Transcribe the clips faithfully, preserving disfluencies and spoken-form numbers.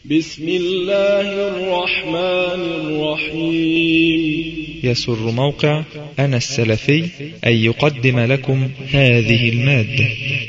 بسم الله الرحمن الرحيم. يسر موقع أنا السلفي أن يقدم لكم هذه المادة.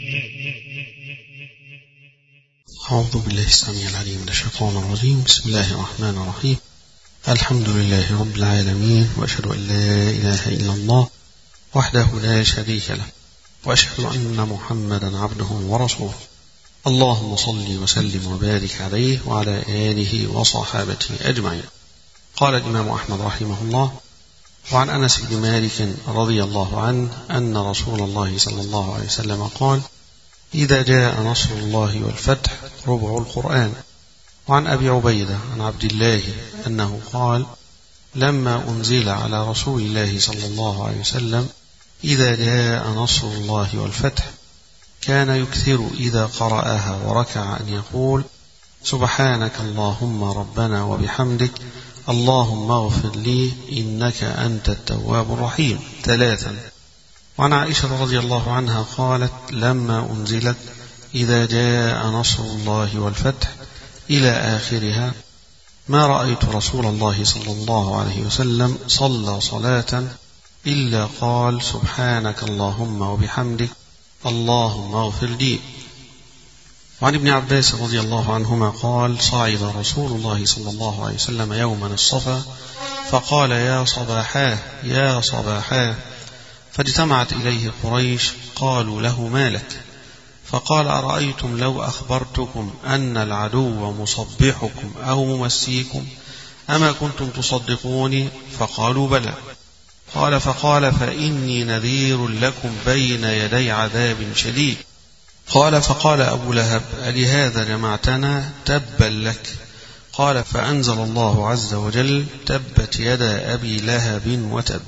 أعوذ بالله السميع العليم من الشيطان الرجيم. بسم الله الرحمن الرحيم. الحمد لله رب العالمين، وأشهد أن لا إله إلا الله وحده لا شريك له، وأشهد أن محمدا عبده ورسوله. اللهم صل وسلم وبارك عليه وعلى آله وصحابته أجمعين. قال الإمام أحمد رحمه الله: وعن أنس بن مالك رضي الله عنه أن رسول الله صلى الله عليه وسلم قال: إذا جاء نصر الله والفتح ربع القرآن. وعن أبي عبيدة عن عبد الله أنه قال: لما أنزل على رسول الله صلى الله عليه وسلم إذا جاء نصر الله والفتح كان يكثر إذا قرأها وركع أن يقول: سبحانك اللهم ربنا وبحمدك اللهم اغفر لي إنك أنت التواب الرحيم ثلاثا. وعن عائشة رضي الله عنها قالت: لما أنزلت إذا جاء نصر الله والفتح إلى آخرها ما رأيت رسول الله صلى الله عليه وسلم صلى صلاة إلا قال: سبحانك اللهم وبحمدك اللهم اغفر لي. وعن ابن عباس رضي الله عنهما قال: صعد رسول الله صلى الله عليه وسلم يوما الصفا فقال: يا صباحاه يا صباحاه، فاجتمعت إليه قريش قالوا له: ما لك؟ فقال: أرأيتم لو أخبرتكم أن العدو مصبحكم أو ممسيكم أما كنتم تصدقوني؟ فقالوا: بلى. قال: فقال: فإني نذير لكم بين يدي عذاب شديد. قال: فقال أبو لهب: ألهذا جمعتنا؟ تبا لك. قال: فأنزل الله عز وجل: تبت يدا أبي لهب وتب.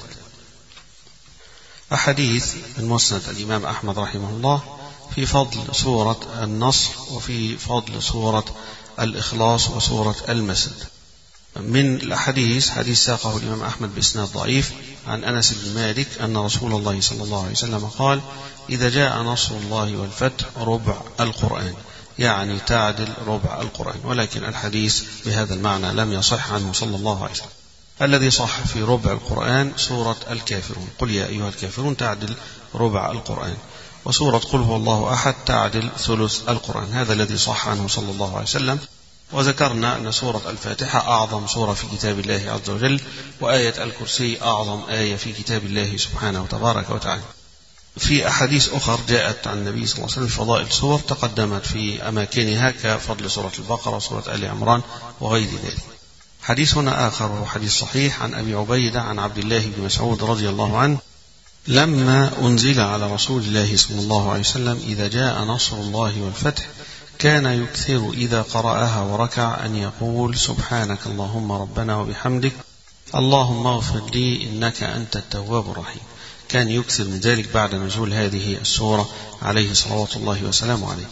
أحاديث من مسند الإمام أحمد رحمه الله في فضل سورة النصر وفي فضل سورة الإخلاص وسورة المسد. من الحديث حديث ساقه الإمام أحمد بإسناد ضعيف عن أنس بن مالك أن رسول الله صلى الله عليه وسلم قال: إذا جاء نصر الله والفتح ربع القرآن، يعني تعدل ربع القرآن. ولكن الحديث بهذا المعنى لم يصح عنه صلى الله عليه وسلم. الذي صح في ربع القرآن سورة الكافرون، قل يا أيها الكافرون تعدل ربع القرآن، وسورة قل هو الله أحد تعدل ثلث القرآن. هذا الذي صح عنه صلى الله عليه وسلم. وذكرنا أن سورة الفاتحة أعظم سورة في كتاب الله عز وجل، وآية الكرسي أعظم آية في كتاب الله سبحانه وتبارك وتعالى. في أحاديث أخرى جاءت عن النبي صلى الله عليه وسلم فضائل سور تقدمت في أماكنها كفضل سورة البقرة وسورة آل عمران وغير ذلك. حديث هنا آخر وهو حديث صحيح عن أبي عبيدة عن عبد الله بن مسعود رضي الله عنه: لما أنزل على رسول الله صلى الله عليه وسلم إذا جاء نصر الله والفتح كان يكثر إذا قرأها وركع أن يقول: سبحانك اللهم ربنا وبحمدك اللهم اغفر لي إنك أنت التواب الرحيم. كان يكثر من ذلك بعد نزول هذه السورة عليه صلوات الله وسلامه عليه.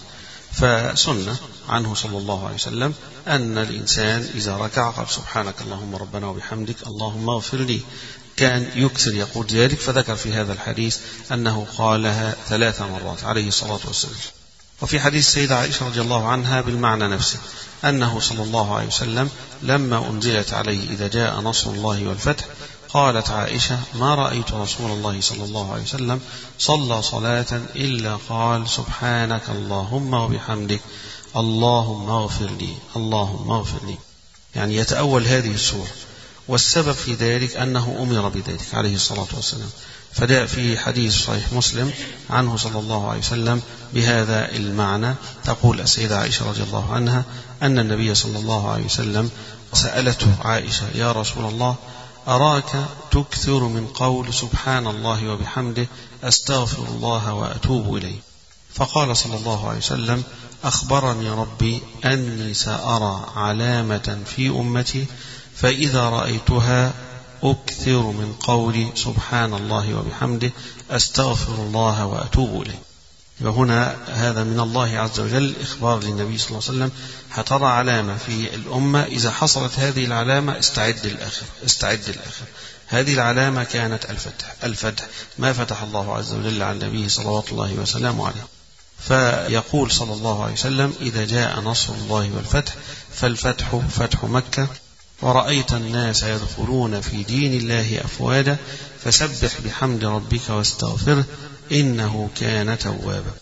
فسنة عنه صلى الله عليه وسلم أن الإنسان إذا ركع قال: سبحانك اللهم ربنا وبحمدك اللهم اغفر لي. كان يكثر يقول ذلك، فذكر في هذا الحديث أنه قالها ثلاث مرات عليه الصلاة والسلام. وفي حديث السيدة عائشة رضي الله عنها بالمعنى نفسه أنه صلى الله عليه وسلم لما أنزلت عليه إذا جاء نصر الله والفتح قالت عائشة: ما رأيت رسول الله صلى الله عليه وسلم صلى صلاة إلا قال: سبحانك اللهم وبحمدك اللهم اغفر لي اللهم اغفر لي. يعني يتأول هذه السورة، والسبب في ذلك أنه أمر بذلك عليه الصلاة والسلام. فجاء في حديث صحيح مسلم عنه صلى الله عليه وسلم بهذا المعنى. تقول السيدة عائشة رضي الله عنها أن النبي صلى الله عليه وسلم سألته عائشة: يا رسول الله، أراك تكثر من قول سبحان الله وبحمده أستغفر الله وأتوب إليه. فقال صلى الله عليه وسلم: أخبرني ربي أني سأرى علامة في أمتي فإذا رأيتها أكثر من قول سبحان الله وبحمده أستغفر الله وأتوب إليه. وهنا هذا من الله عز وجل إخبار للنبي صلى الله عليه وسلم: هترى علامة في الأمة، إذا حصلت هذه العلامة استعد الآخر استعد الآخر. هذه العلامة كانت الفتح الفتح ما فتح الله عز وجل على النبي صلوات الله وسلامه عليه. فيقول صلى الله عليه وسلم: إذا جاء نصر الله والفتح فالفتح فتح مكة. ورأيت الناس يدخلون في دين الله أفواجا فسبح بحمد ربك واستغفره إنه كان توابا.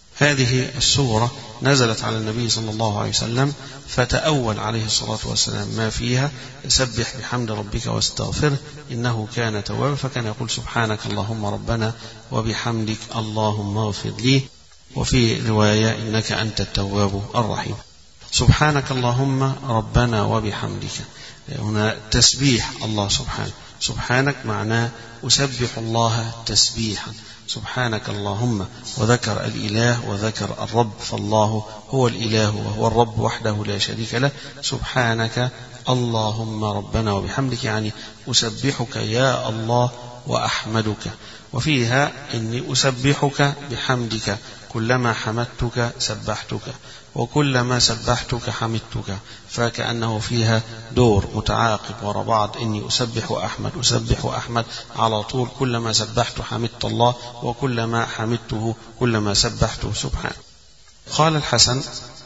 هذه السورة نزلت على النبي صلى الله عليه وسلم، فتأول عليه الصلاة والسلام ما فيها، سبح بحمد ربك واستغفره إنه كان توابا، فكان يقول سبحانك اللهم ربنا وبحمدك اللهم اغفر لي، وفي رواية إنك أنت التواب الرحيم. سبحانك اللهم ربنا وبحمدك، هنا تسبيح الله سبحانه، سبحانك معناه أسبح الله تسبيحا، سبحانك اللهم، وذكر الإله وذكر الرب، فالله هو الإله وهو الرب وحده لا شريك له. سبحانك اللهم ربنا وبحمدك يعني أسبحك يا الله وأحمدك. وفيها إني أسبحك بحمدك، كلما حمدتك سبحتك، وكلما سبحتك حمدتك، فكأنه فيها دور متعاقب وراء بعض، إني أسبح وأحمد أسبح وأحمد على طول، كلما سبحت حمدت الله، وكلما حمدته كلما سبحته سبحانه. قال الحسن: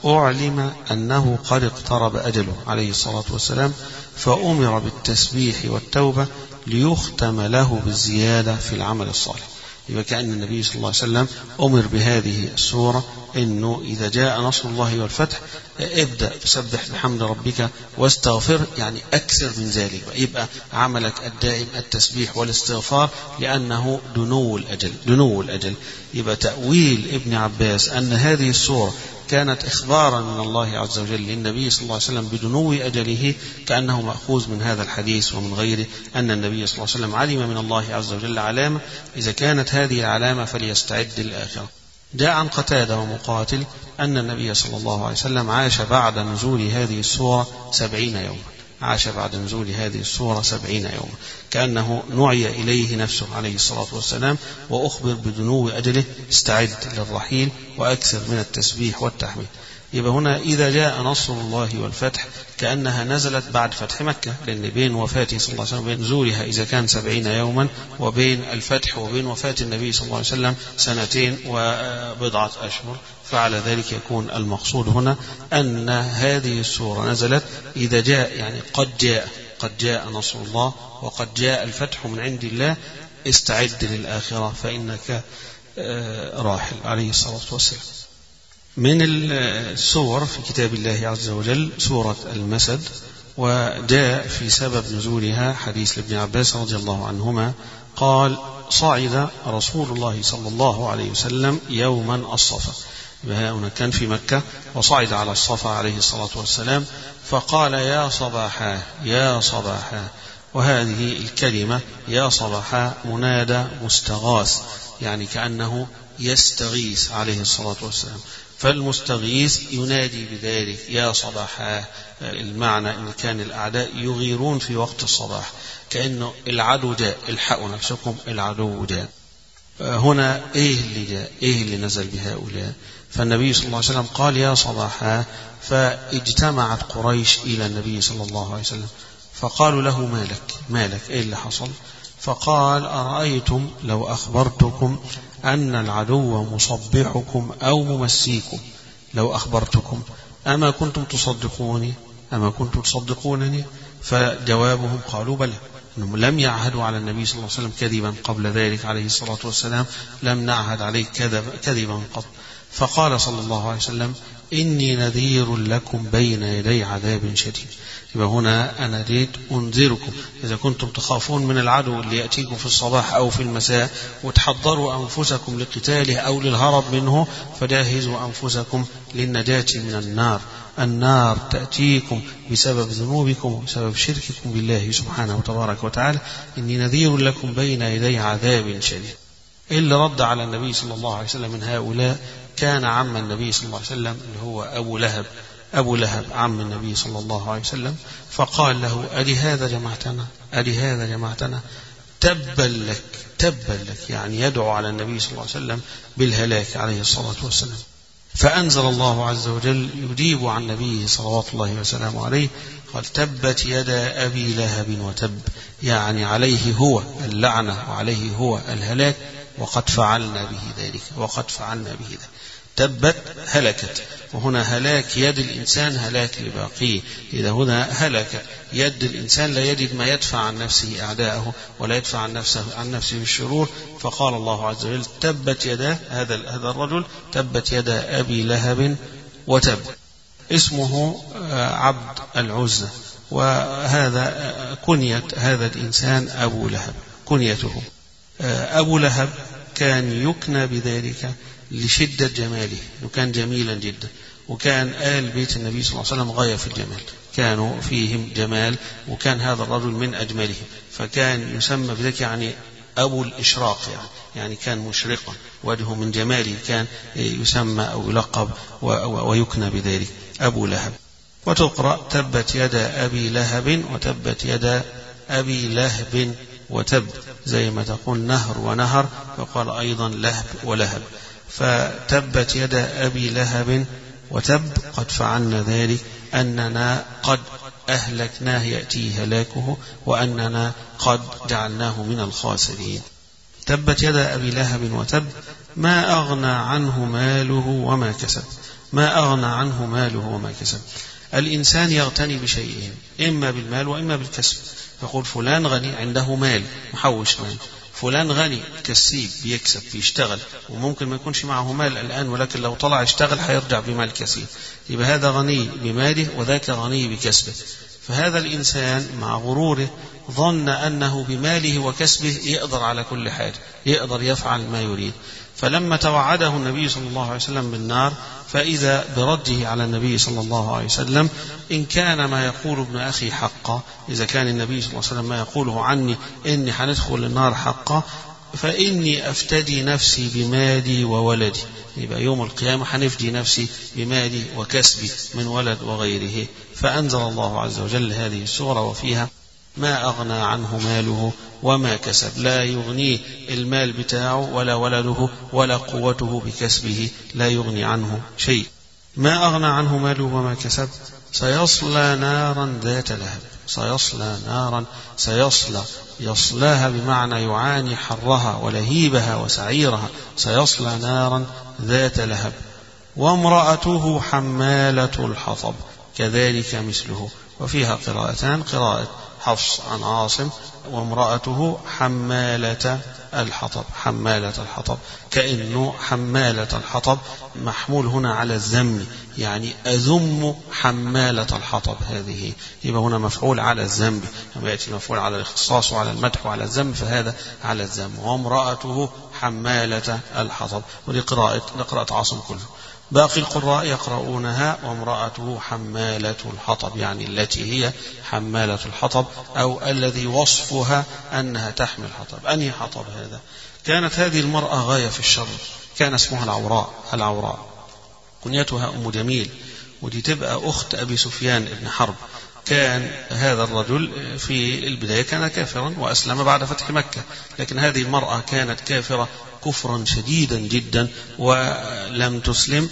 أعلم أنه قد اقترب أجله عليه الصلاة والسلام، فأمر بالتسبيح والتوبة ليختم له بالزيادة في العمل الصالح. يبقى كأن النبي صلى الله عليه وسلم أمر بهذه السورة إنه إذا جاء نصر الله والفتح ابدأ تسبح بحمد ربك واستغفر، يعني أكثر من ذلك، يبقى عملك الدائم التسبيح والاستغفار، لأنه دنو الأجل دنو الأجل. يبقى تأويل ابن عباس أن هذه السورة كانت إخبارا من الله عز وجل للنبي صلى الله عليه وسلم بدنو أجله، كأنه مأخوذ من هذا الحديث ومن غيره، أن النبي صلى الله عليه وسلم علم من الله عز وجل علامة، إذا كانت هذه العلامة فليستعد للآخرة. جاء عن قتادة ومقاتل أن النبي صلى الله عليه وسلم عاش بعد نزول هذه السورة سبعين يوما، عاش بعد نزول هذه السورة سبعين يوما، كأنه نعي إليه نفسه عليه الصلاة والسلام وأخبر بدنو أجله، استعد للرحيل وأكثر من التسبيح والتحميد. يبقى هنا إذا جاء نصر الله والفتح كأنها نزلت بعد فتح مكة، لأن بين وفاته صلى الله عليه وسلم بين نزولها إذا كان سبعين يوما، وبين الفتح وبين وفاة النبي صلى الله عليه وسلم سنتين وبضعة أشهر، فعلى ذلك يكون المقصود هنا أن هذه السورة نزلت إذا جاء، يعني قد جاء قد جاء نصر الله وقد جاء الفتح من عند الله، استعد للآخرة فإنك راحل عليه الصلاة والسلام. من السور في كتاب الله عز وجل سورة المسد، وجاء في سبب نزولها حديث لابن عباس رضي الله عنهما قال: صعد رسول الله صلى الله عليه وسلم يوما الصفا، هنا كان في مكة، وصعد على الصفا عليه الصلاة والسلام فقال: يا صباحا يا صباحا. وهذه الكلمة يا صباحا منادى مستغاث، يعني كأنه يستغيث عليه الصلاة والسلام، فالمستغيث ينادي بذلك يا صباحا. المعنى إن كان الأعداء يغيرون في وقت الصباح، كأنه العدو جاء، الحقوا نفسكم العدو جاء. هنا إيه اللي جاء، إيه اللي نزل بهؤلاء؟ فالنبي صلى الله عليه وسلم قال يا صباحا، فاجتمعت قريش إلى النبي صلى الله عليه وسلم فقالوا له: مالك مالك إيه اللي حصل؟ فقال: أرأيتم لو أخبرتكم أن العدو مصبحكم أو ممسيكم، لو أخبرتكم أما كنتم تصدقوني أما كنتم تصدقونني؟ فجوابهم قالوا: بلى، أنهم لم يعهدوا على النبي صلى الله عليه وسلم كذبا قبل ذلك عليه الصلاة والسلام، لم نعهد عليه كذب كذبا قبل. فقال صلى الله عليه وسلم: إني نذير لكم بين يدي عذاب شديد. يبقى هنا أنا ريد أنذركم، إذا كنتم تخافون من العدو اللي يأتيكم في الصباح أو في المساء وتحضروا أنفسكم لقتاله أو للهرب منه، فجهزوا أنفسكم للنجاة من النار. النار تأتيكم بسبب ذنوبكم وبسبب شرككم بالله سبحانه وتبارك وتعالى. إني نذير لكم بين يدي عذاب شديد. اللي رد على النبي صلى الله عليه وسلم من هؤلاء كان عم النبي صلى الله عليه وسلم اللي هو أبو لهب أبو لهب عم النبي صلى الله عليه وسلم، فقال له: ألي هذا جمعتنا ألي هذا جمعتنا تبا لك تبا لك، يعني يدعو على النبي صلى الله عليه وسلم بالهلاك عليه الصلاة والسلام. فأنزل الله عز وجل يجيب عن نبيه صلوات الله وسلامه عليه، قال: تبت يدا أبي لهب وتب، يعني عليه هو اللعنة وعليه هو الهلاك، وقد فعلنا به ذلك وقد فعلنا به ذلك. تبت هلكت، وهنا هلاك يد الإنسان هلاك لباقيه. إذا هنا هلك يد الإنسان لا يجد ما يدفع عن نفسه أعداءه ولا يدفع عن نفسه عن نفسه بالشرور، فقال الله عز وجل تبت يدا هذا هذا الرجل تبت يدا أبي لهب وتب. اسمه عبد العزة، وهذا كنية هذا الإنسان أبو لهب كنيته. أبو لهب كان يكنى بذلك لشدة جماله، وكان جميلا جدا، وكان آل بيت النبي صلى الله عليه وسلم غاية في الجمال، كانوا فيهم جمال، وكان هذا الرجل من أجملهم، فكان يسمى بذلك يعني أبو الإشراق، يعني, يعني كان مشرقا، وجهه من جماله كان يسمى أو يلقب ويكنى بذلك أبو لهب. وتقرأ تبت يدا أبي لهب وتبت يدا أبي لهب وتب، زي ما تقول نهر ونهر، فقال أيضا لهب ولهب. فتبت يدا أبي لهب وتب، قد فعلنا ذلك، أننا قد أهلكناه يأتي هلاكه، وأننا قد جعلناه من الخاسرين. تبت يدا أبي لهب وتب ما أغنى عنه ماله وما كسب. ما أغنى عنه ماله وما كسب. الإنسان يغتني بشيئين، إما بالمال وإما بالكسب. يقول فلان غني عنده مال محوش مال، فلان غني كسيب بيكسب بيشتغل، وممكن ما يكونش معه مال الآن، ولكن لو طلع اشتغل هيرجع بمال كثير، يبقى هذا غني بماله وذاك غني بكسبه. فهذا الإنسان مع غروره ظن أنه بماله وكسبه يقدر على كل حاجة، يقدر يفعل ما يريد. فلما توعده النبي صلى الله عليه وسلم بالنار، فإذا برده على النبي صلى الله عليه وسلم إن كان ما يقول ابن أخي حقا، إذا كان النبي صلى الله عليه وسلم ما يقوله عني إني حندخل النار حقا، فإني أفتدي نفسي بمالي وولدي. يبقى يوم القيامة حنفدي نفسي بمالي وكسبي من ولد وغيره. فأنزل الله عز وجل هذه السورة وفيها ما أغنى عنه ماله وما كسب. لا يغنيه المال بتاعه ولا ولده ولا قوته بكسبه، لا يغني عنه شيء. ما أغنى عنه ماله وما كسب. سيصلى نارا ذات لهب. سيصلى نارا، سيصلى يصلاها بمعنى يعاني حرها ولهيبها وسعيرها. سيصلى نارا ذات لهب. وامرأته حمالة الحطب كذلك مثله. وفيها قراءتان، قراءة حفص عن عاصم وامرأته حمالة الحطب. حمالة الحطب كأنه حمالة الحطب محمول هنا على الذم، يعني أذم حمالة الحطب هذه، يبقى هنا مفعول على الذنب، لما يأتي مفعول على الاختصاص وعلى المدح وعلى الذم فهذا على الذم. وامرأته حمالة الحطب، ودي قراءة قراءة عاصم كله. باقي القراء يقرؤونها وامرأته حمالة الحطب، يعني التي هي حمالة الحطب، أو الذي وصفها أنها تحمل حطب. أنهي حطب هذا؟ كانت هذه المرأة غاية في الشر، كان اسمها العوراء. العوراء كنيتها أم جميل، ودي تبقى أخت أبي سفيان بن حرب. كان هذا الرجل في البداية كان كافرا وأسلم بعد فتح مكة، لكن هذه المرأة كانت كافرة كفرا شديدا جدا ولم تسلم،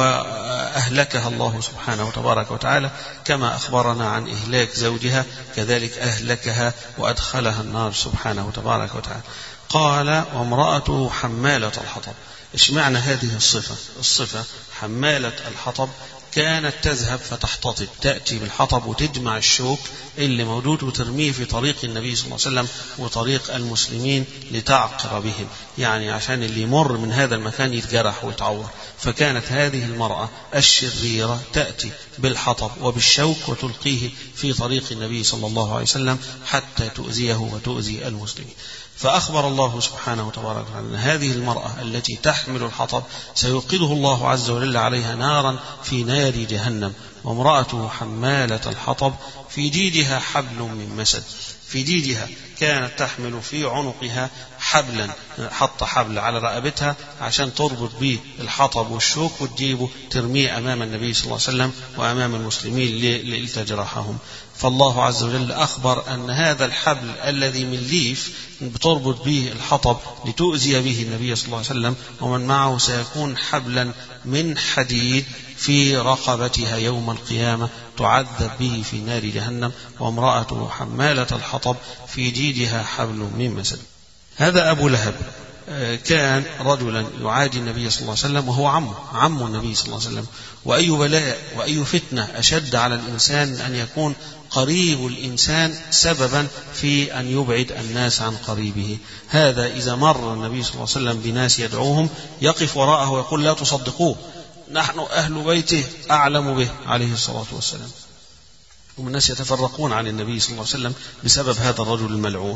وأهلكها الله سبحانه وتبارك وتعالى كما أخبرنا عن إهلاك زوجها، كذلك أهلكها وأدخلها النار سبحانه وتبارك وتعالى. قال وامرأته حمالة الحطب. إيش معنى هذه الصفة؟ الصفة حمالة الحطب كانت تذهب فتحتطب، تأتي بالحطب وتجمع الشوك اللي موجود وترميه في طريق النبي صلى الله عليه وسلم وطريق المسلمين لتعقر بهم، يعني عشان اللي يمر من هذا المكان يتجرح ويتعور. فكانت هذه المرأة الشريرة تأتي بالحطب وبالشوك وتلقيه في طريق النبي صلى الله عليه وسلم حتى تؤذيه وتؤذي المسلمين. فأخبر الله سبحانه وتبارك وتعالى أن هذه المرأة التي تحمل الحطب سيوقظه الله عز وجل عليها نارا في نار جهنم. وامرأته حمالة الحطب في جيدها حبل من مسد. في جيدها كانت تحمل في عنقها حبلا، حط حبل على رقبتها عشان تربط به الحطب والشوك وتجيبه ترميه أمام النبي صلى الله عليه وسلم وأمام المسلمين لتجرحهم. فالله عز وجل أخبر أن هذا الحبل الذي من ليف بتربط به الحطب لتؤذي به النبي صلى الله عليه وسلم ومن معه سيكون حبلا من حديد في رقبتها يوم القيامة تعذب به في نار جهنم. وامرأته حمالة الحطب في جيدها حبل من مسد. هذا أبو لهب. كان رجلا يعادي النبي صلى الله عليه وسلم وهو عمه عم النبي صلى الله عليه وسلم، وأي بلاء وأي فتنة أشد على الإنسان أن يكون قريب الإنسان سببا في أن يبعد الناس عن قريبه. هذا إذا مر النبي صلى الله عليه وسلم بناس يدعوهم يقف وراءه ويقول لا تصدقوه، نحن أهل بيته أعلم به عليه الصلاة والسلام. والناس يتفرقون عن النبي صلى الله عليه وسلم بسبب هذا الرجل الملعون.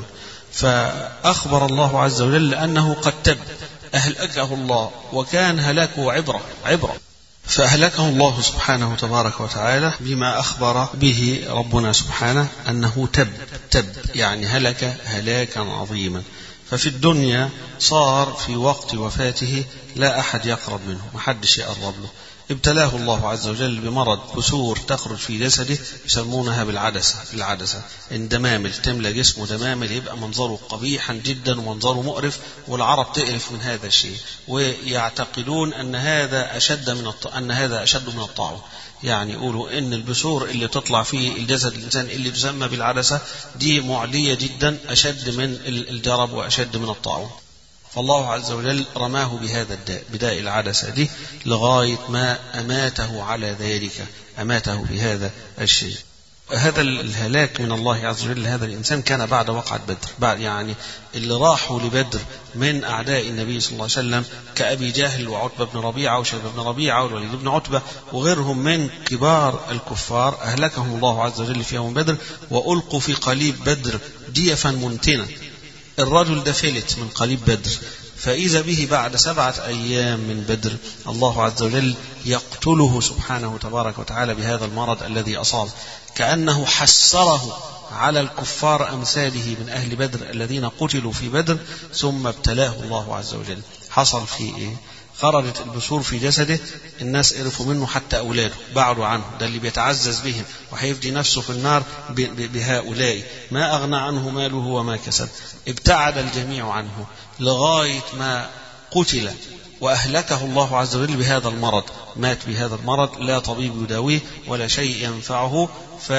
فأخبر الله عز وجل أنه قد تب أهلكه الله، وكان هلاكه عبرة عبرة فأهلكه الله سبحانه تبارك وتعالى بما أخبر به ربنا سبحانه أنه تب تب يعني هلك هلاكا عظيما. ففي الدنيا صار في وقت وفاته لا أحد يقرب منه، محدش يقرب له. ابتلاه الله عز وجل بمرض بثور تخرج في جسده يسمونها بالعدسة العدسة إن دمامل تملى جسمه دمامل، يبقى منظره قبيحا جدا ومنظره مقرف، والعرب تقرف من هذا الشيء ويعتقدون أن هذا أشد من الط... أن هذا أشد من الطاعون. يعني يقولوا إن البثور اللي تطلع في الجسد الإنسان اللي تسمى بالعدسة دي معدية جدا، أشد من الجرب وأشد من الطاعون. فالله عز وجل رماه بهذا الداء بداء العدسة دي لغاية ما أماته على ذلك، أماته بهذا الشيء. هذا الهلاك من الله عز وجل هذا الإنسان كان بعد وقعة بدر، بعد يعني اللي راحوا لبدر من أعداء النبي صلى الله عليه وسلم كأبي جهل وعتبة بن ربيعة وشيبة بن ربيعة والوليد بن عتبة وغيرهم من كبار الكفار، أهلكهم الله عز وجل في يوم بدر وألقوا في قليب بدر جيفا منتنا. الرجل ده فلت من قليب بدر، فإذا به بعد سبعة أيام من بدر الله عز وجل يقتله سبحانه تبارك وتعالى بهذا المرض الذي أصاب، كأنه حسره على الكفار أمثاله من أهل بدر الذين قتلوا في بدر، ثم ابتلاه الله عز وجل. حصل فيه إيه؟ خرجت البثور في جسده، الناس قرفوا منه حتى أولاده بعدوا عنه، ده اللي بيتعزز بهم وهيفدي نفسه في النار بهؤلاء، ما أغنى عنه ماله وما كسب. ابتعد الجميع عنه لغاية ما قتل وأهلكه الله عز وجل بهذا المرض، مات بهذا المرض لا طبيب يداويه ولا شيء ينفعه.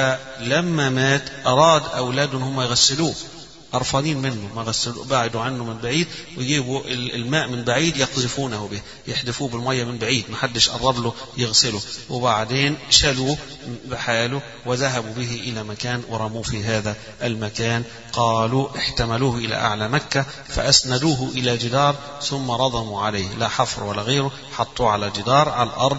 فلما مات أراد أولاده هم يغسلوه، قرفانين منه، ما غسلوا، بعدوا عنه من بعيد ويجيبوا الماء من بعيد يقذفونه به، يحدفوه بالمية من بعيد، ما حدش قرب له يغسله، وبعدين شالوه بحاله وذهبوا به إلى مكان ورموه في هذا المكان. قالوا احتملوه إلى أعلى مكة فأسندوه إلى جدار ثم رضموا عليه، لا حفر ولا غيره، حطوه على جدار على الأرض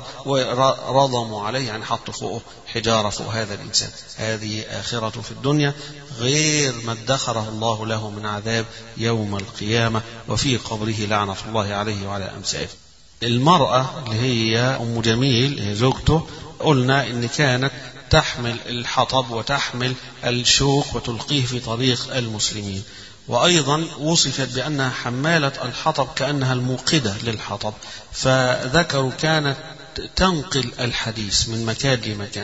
ورضموا عليه، يعني حطوا فوقه حجارة فوق هذا الإنسان. هذه آخرة في الدنيا غير ما ادخره الله له من عذاب يوم القيامة وفي قبره لعنة الله عليه وعلى أمثاله. المرأة اللي هي أم جميل هي زوجته، قلنا إن كانت تحمل الحطب وتحمل الشوك وتلقيه في طريق المسلمين، وأيضا وصفت بأنها حمالة الحطب كأنها الموقدة للحطب. فذكروا كانت تنقل الحديث من مكان لمكان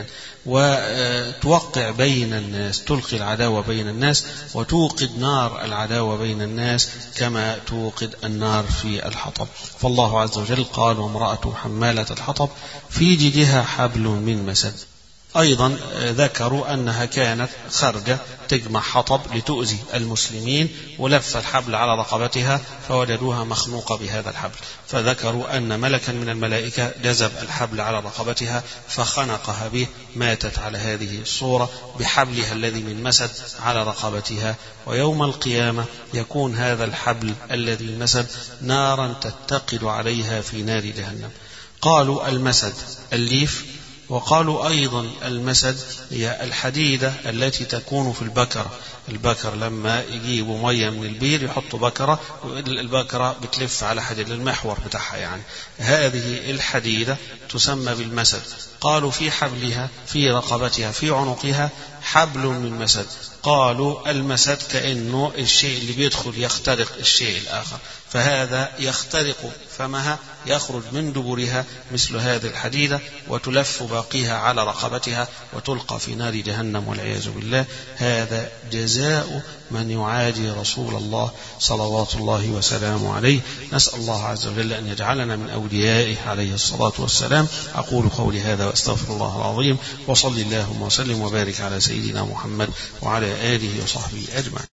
وتوقع بين الناس، تلقي العداوة بين الناس وتوقد نار العداوة بين الناس كما توقد النار في الحطب. فالله عز وجل قال وامرأة حمالة الحطب في جيدها حبل من مسد. أيضا ذكروا أنها كانت خارجة تجمع حطب لتؤذي المسلمين، ولف الحبل على رقبتها فوجدوها مخنوقة بهذا الحبل، فذكروا أن ملكا من الملائكة جذب الحبل على رقبتها فخنقها به، ماتت على هذه الصورة بحبلها الذي من مسد على رقبتها. ويوم القيامة يكون هذا الحبل الذي من مسد نارا تتقد عليها في نار جهنم. قالوا المسد الليف، وقالوا أيضا المسد هي الحديدة التي تكون في البكرة. البكر لما يجيبوا مية من البير يحطوا بكرة، البكرة بتلف على حديد المحور بتاعها، يعني هذه الحديدة تسمى بالمسد. قالوا في حبلها في رقبتها في عنقها حبل من مسد. قالوا المسد كأنه الشيء اللي بيدخل يخترق الشيء الآخر، فهذا يخترق فمها، يخرج من دبرها مثل هذه الحديدة وتلف باقيها على رقبتها وتلقى في نار جهنم والعياذ بالله. هذا جزاء من يعادي رسول الله صلوات الله وسلامه عليه. نسأل الله عز وجل أن يجعلنا من أوليائه عليه الصلاة والسلام. أقول قولي هذا وأستغفر الله العظيم، وصلي اللهم وسلم وبارك على سيدنا محمد وعلى آله وصحبه أجمعين.